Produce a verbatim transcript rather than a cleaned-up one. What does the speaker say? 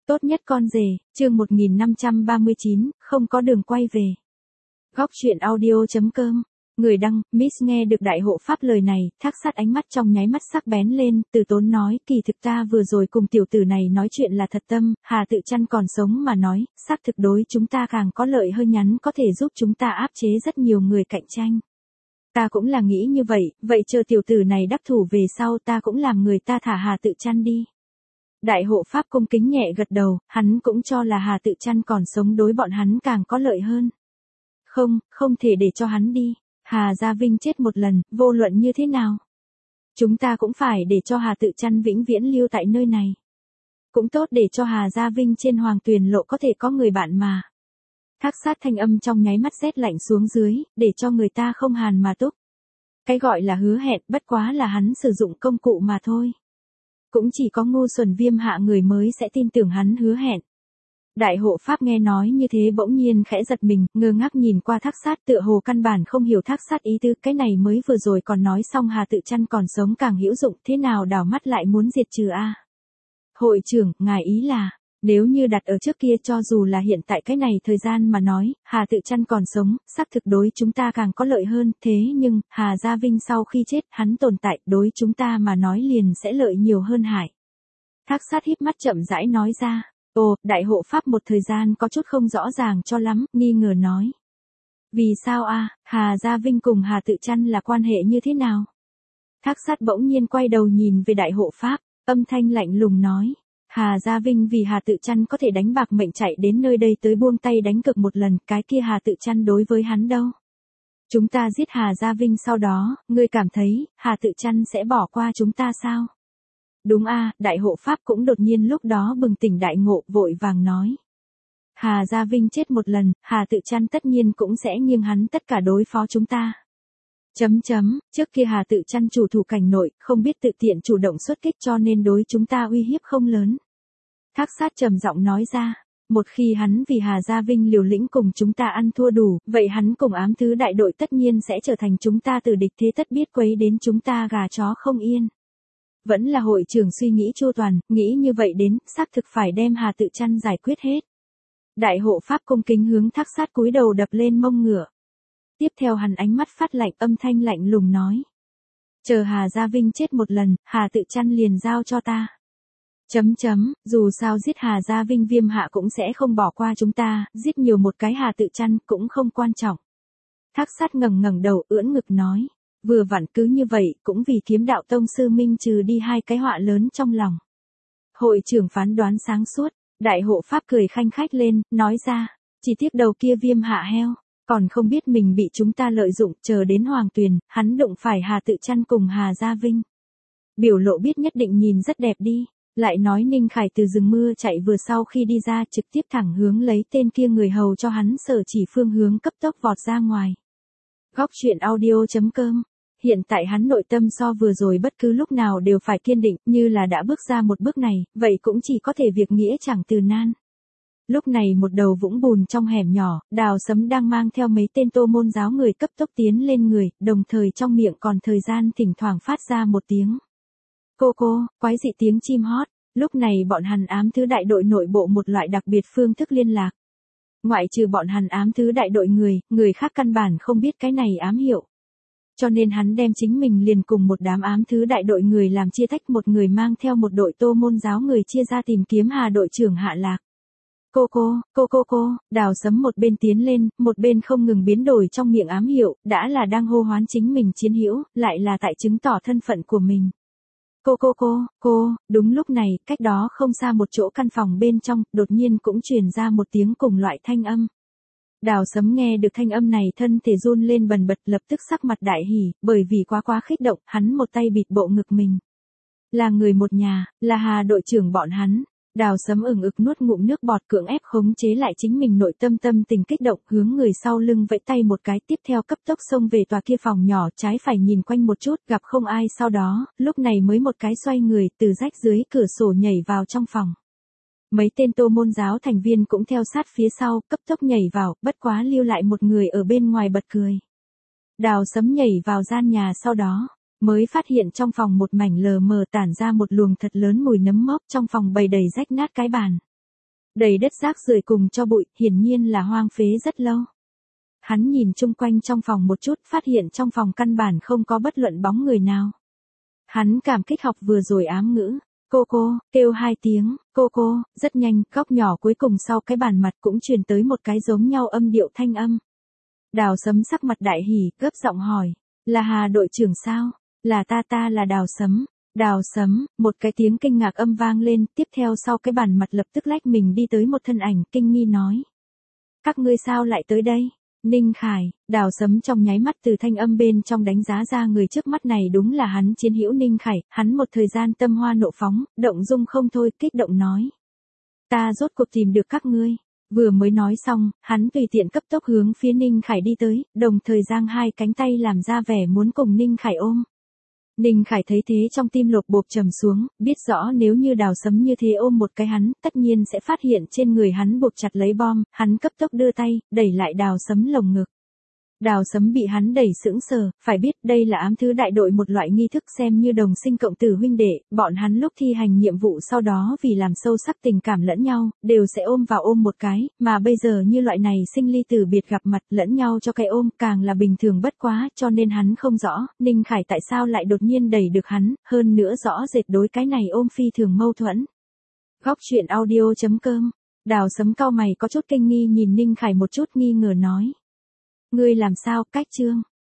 Tốt nhất con rể, chương một nghìn năm trăm ba mươi chín, không có đường quay về. Góc truyện audio chấm com. Người đăng, Miss nghe được đại hộ pháp lời này, Thác Sát ánh mắt trong nháy mắt sắc bén lên, từ tốn nói, kỳ thực ta vừa rồi cùng tiểu tử này nói chuyện là thật tâm, Hà Tự Chăn còn sống mà nói, xác thực đối chúng ta càng có lợi hơn nhắn có thể giúp chúng ta áp chế rất nhiều người cạnh tranh. Ta cũng là nghĩ như vậy, vậy chờ tiểu tử này đắc thủ về sau ta cũng làm người ta thả Hà Tự Chăn đi. Đại hộ pháp cung kính nhẹ gật đầu, hắn cũng cho là Hà Tự Chăn còn sống đối bọn hắn càng có lợi hơn. Không, không thể để cho hắn đi. Hà Gia Vinh chết một lần, vô luận như thế nào. Chúng ta cũng phải để cho Hà Tự Chăn vĩnh viễn lưu tại nơi này. Cũng tốt để cho Hà Gia Vinh trên Hoàng Tuyền Lộ có thể có người bạn mà. Thác Sát thanh âm trong nháy mắt rét lạnh xuống dưới, để cho người ta không hàn mà túc. Cái gọi là hứa hẹn bất quá là hắn sử dụng công cụ mà thôi. Cũng chỉ có ngu xuẩn Viêm Hạ người mới sẽ tin tưởng hắn hứa hẹn. Đại hộ pháp nghe nói như thế bỗng nhiên khẽ giật mình, ngơ ngác nhìn qua Thác Sát tựa hồ căn bản không hiểu Thác Sát ý tứ, cái này mới vừa rồi còn nói xong Hà Tự Chăn còn sống càng hữu dụng, thế nào đảo mắt lại muốn diệt trừ a? Hội trưởng, ngài ý là, nếu như đặt ở trước kia cho dù là hiện tại cái này thời gian mà nói, Hà Tự Chăn còn sống, xác thực đối chúng ta càng có lợi hơn, thế nhưng, Hà Gia Vinh sau khi chết, hắn tồn tại, đối chúng ta mà nói liền sẽ lợi nhiều hơn hại. Thác Sát híp mắt chậm rãi nói ra. Ồ, đại hộ pháp một thời gian có chút không rõ ràng cho lắm, nghi ngờ nói. Vì sao a? Hà Gia Vinh cùng Hà Tự Chăn là quan hệ như thế nào? Thác Sát bỗng nhiên quay đầu nhìn về đại hộ pháp, âm thanh lạnh lùng nói. Hà Gia Vinh vì Hà Tự Chăn có thể đánh bạc mệnh chạy đến nơi đây tới buông tay đánh cược một lần, cái kia Hà Tự Chăn đối với hắn đâu? Chúng ta giết Hà Gia Vinh sau đó, ngươi cảm thấy, Hà Tự Chăn sẽ bỏ qua chúng ta sao? Đúng a, đại hộ pháp cũng đột nhiên lúc đó bừng tỉnh đại ngộ, vội vàng nói. Hà Gia Vinh chết một lần, Hà Tự Chăn tất nhiên cũng sẽ nghiêng hắn tất cả đối phó chúng ta. Chấm chấm, trước kia Hà Tự Chăn chủ thủ cảnh nội, không biết tự tiện chủ động xuất kích cho nên đối chúng ta uy hiếp không lớn. Thác Sát trầm giọng nói ra, một khi hắn vì Hà Gia Vinh liều lĩnh cùng chúng ta ăn thua đủ, vậy hắn cùng ám thứ đại đội tất nhiên sẽ trở thành chúng ta từ địch, thế tất biết quấy đến chúng ta gà chó không yên. Vẫn là hội trưởng suy nghĩ chu toàn, nghĩ như vậy đến, xác thực phải đem Hà Tự Chăn giải quyết hết. Đại hộ pháp cung kính hướng Thác Sát cúi đầu đập lên mông ngựa. Tiếp theo hắn ánh mắt phát lạnh, âm thanh lạnh lùng nói. Chờ Hà Gia Vinh chết một lần, Hà Tự Chăn liền giao cho ta. Chấm chấm, dù sao giết Hà Gia Vinh Viêm Hạ cũng sẽ không bỏ qua chúng ta, giết nhiều một cái Hà Tự Chăn cũng không quan trọng. Thác Sát ngẩng ngẩng đầu ưỡn ngực nói. Vừa vặn cứ như vậy, cũng vì Kiếm Đạo Tông sư minh trừ đi hai cái họa lớn trong lòng. Hội trưởng phán đoán sáng suốt, đại hộ pháp cười khanh khách lên, nói ra, chỉ tiếc đầu kia Viêm Hạ heo, còn không biết mình bị chúng ta lợi dụng, chờ đến Hoàng Tuyền, hắn đụng phải Hà Tự Chăn cùng Hà Gia Vinh. Biểu lộ biết nhất định nhìn rất đẹp đi, lại nói Ninh Khải từ rừng mưa chạy vừa sau khi đi ra trực tiếp thẳng hướng lấy tên kia người hầu cho hắn sở chỉ phương hướng cấp tốc vọt ra ngoài. Góc truyện audio chấm com. Hiện tại hắn nội tâm so vừa rồi bất cứ lúc nào đều phải kiên định, như là đã bước ra một bước này, vậy cũng chỉ có thể việc nghĩa chẳng từ nan. Lúc này một đầu vũng bùn trong hẻm nhỏ, Đào Sấm đang mang theo mấy tên Tô môn giáo người cấp tốc tiến lên người, đồng thời trong miệng còn thời gian thỉnh thoảng phát ra một tiếng. Cô cô, quái dị tiếng chim hót, lúc này bọn Hàn Ám thứ đại đội nội bộ một loại đặc biệt phương thức liên lạc. Ngoại trừ bọn Hàn Ám thứ đại đội người, người khác căn bản không biết cái này ám hiệu. Cho nên hắn đem chính mình liền cùng một đám ám thứ đại đội người làm chia tách, một người mang theo một đội Tô môn giáo người chia ra tìm kiếm Hà đội trưởng Hạ Lạc. Cô cô, cô cô cô, Đào Sấm một bên tiến lên, một bên không ngừng biến đổi trong miệng ám hiệu, đã là đang hô hoán chính mình chiến hữu, lại là tại chứng tỏ thân phận của mình. Cô cô cô, cô, đúng lúc này, cách đó không xa một chỗ căn phòng bên trong, đột nhiên cũng truyền ra một tiếng cùng loại thanh âm. Đào Sấm nghe được thanh âm này thân thể run lên bần bật, lập tức sắc mặt đại hỉ, bởi vì quá quá khích động, hắn một tay bịt bộ ngực mình. Là người một nhà, là Hà đội trưởng bọn hắn. Đào Sấm ửng ực nuốt ngụm nước bọt, cưỡng ép khống chế lại chính mình nội tâm tâm tình kích động, hướng người sau lưng vẫy tay một cái, tiếp theo cấp tốc xông về tòa kia phòng nhỏ, trái phải nhìn quanh một chút, gặp không ai, sau đó, lúc này mới một cái xoay người, từ rách dưới cửa sổ nhảy vào trong phòng. Mấy tên Tô môn giáo thành viên cũng theo sát phía sau, cấp tốc nhảy vào, bất quá lưu lại một người ở bên ngoài bật cười. Đào Sấm nhảy vào gian nhà sau đó, mới phát hiện trong phòng một mảnh lờ mờ tản ra một luồng thật lớn mùi nấm mốc, trong phòng bày đầy rách nát cái bàn. đầy đất rác rưởi cùng cho bụi, hiển nhiên là hoang phế rất lâu. Hắn nhìn chung quanh trong phòng một chút, phát hiện trong phòng căn bản không có bất luận bóng người nào. Hắn cảm kích học vừa rồi ám ngữ. Cô cô, kêu hai tiếng, cô cô, rất nhanh, góc nhỏ cuối cùng sau cái bàn mặt cũng truyền tới một cái giống nhau âm điệu thanh âm. Đào Sấm sắc mặt đại hỉ, gấp giọng hỏi, là Hà đội trưởng sao? Là ta ta là Đào Sấm. Đào Sấm, một cái tiếng kinh ngạc âm vang lên, tiếp theo sau cái bàn mặt lập tức lách mình đi tới một thân ảnh, kinh nghi nói. Các ngươi sao lại tới đây? Ninh Khải, Đào Sấm trong nháy mắt từ thanh âm bên trong đánh giá ra người trước mắt này đúng là hắn chiến hữu Ninh Khải, hắn một thời gian tâm hoa nộ phóng, động dung không thôi, kích động nói. Ta rốt cuộc tìm được các ngươi. Vừa mới nói xong, hắn tùy tiện cấp tốc hướng phía Ninh Khải đi tới, đồng thời giang hai cánh tay làm ra vẻ muốn cùng Ninh Khải ôm. Ninh Khải thấy thế trong tim lột bột trầm xuống, biết rõ nếu như Đào Sấm như thế ôm một cái hắn, tất nhiên sẽ phát hiện trên người hắn buộc chặt lấy bom, hắn cấp tốc đưa tay, đẩy lại Đào Sấm lồng ngực. Đào Sấm bị hắn đẩy sững sờ, phải biết đây là ám thứ đại đội một loại nghi thức xem như đồng sinh cộng tử huynh đệ, bọn hắn lúc thi hành nhiệm vụ sau đó vì làm sâu sắc tình cảm lẫn nhau, đều sẽ ôm vào ôm một cái, mà bây giờ như loại này sinh ly tử biệt gặp mặt lẫn nhau cho cái ôm càng là bình thường bất quá, cho nên hắn không rõ, Ninh Khải tại sao lại đột nhiên đẩy được hắn, hơn nữa rõ rệt đối cái này ôm phi thường mâu thuẫn. Góc truyện audio chấm com, Đào Sấm cau mày có chút kinh nghi nhìn Ninh Khải một chút nghi ngờ nói. Ngươi làm sao, cách trương,